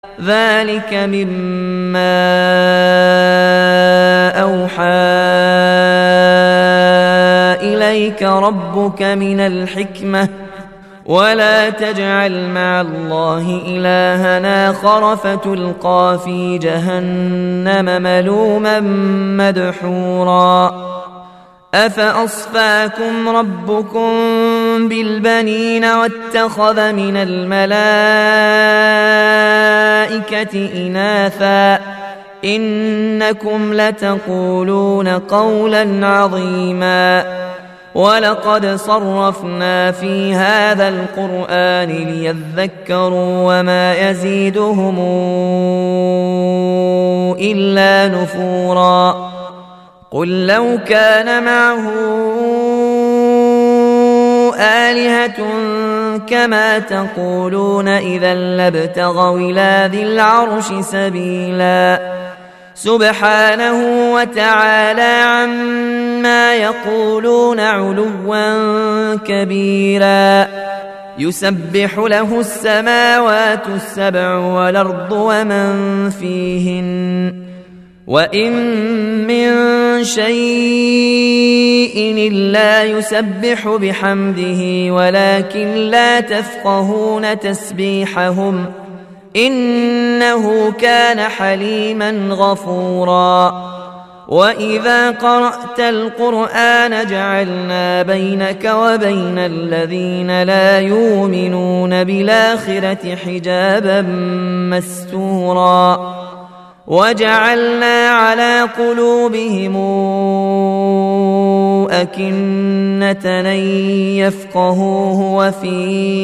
ذلك مما أوحى إليك ربك من الحكمة ولا تجعل مع الله إلها آخر فتلقى في جهنم ملوما مدحورا أفأصفاكم ربكم بالبنين واتخذ من الملائكة إناثا إنكم لتقولون قولا عظيما ولقد صرفنا في هذا القرآن ليذكروا وما يزيدهم إلا نفورا قل لو كان معه آلهة كما تقولون إذا لابتغوا إلى ذي العرش سبيلا سبحانه وتعالى عما يقولون علوا كبيرا يسبح له السماوات السبع والأرض ومن فيهن وإن من شيء إلا يسبح بحمده ولكن لا تفقهون تسبيحهم إنه كان حليما غفورا وإذا قرأت القرآن جعلنا بينك وبين الذين لا يؤمنون بالآخرة حجابا مستورا وجعلنا على قلوبهم أكنة أن يفقهوه وفي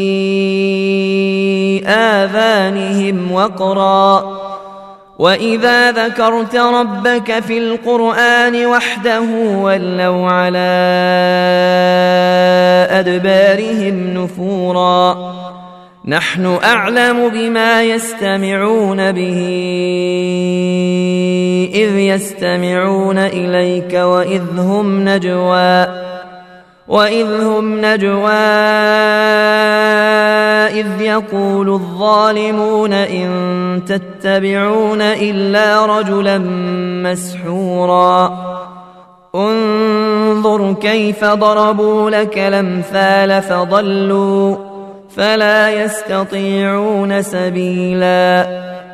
آذانهم وقرا وإذا ذكرت ربك في القرآن وحده ولوا على أدبارهم نفورا نحن أعلم بما يستمعون به إذ يستمعون إليك وإذ هم نجوى إذ يقول الظالمون إن تتبعون إلا رجلا مسحورا انظر كيف ضربوا لك الأمثال فضلوا فلا يستطيعون سبيلا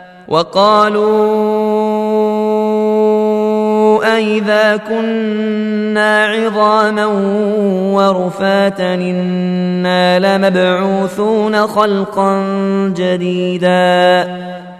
وقالوا أئذا كنا عظاما ورفاتا إنا لمبعوثون خلقا جديدا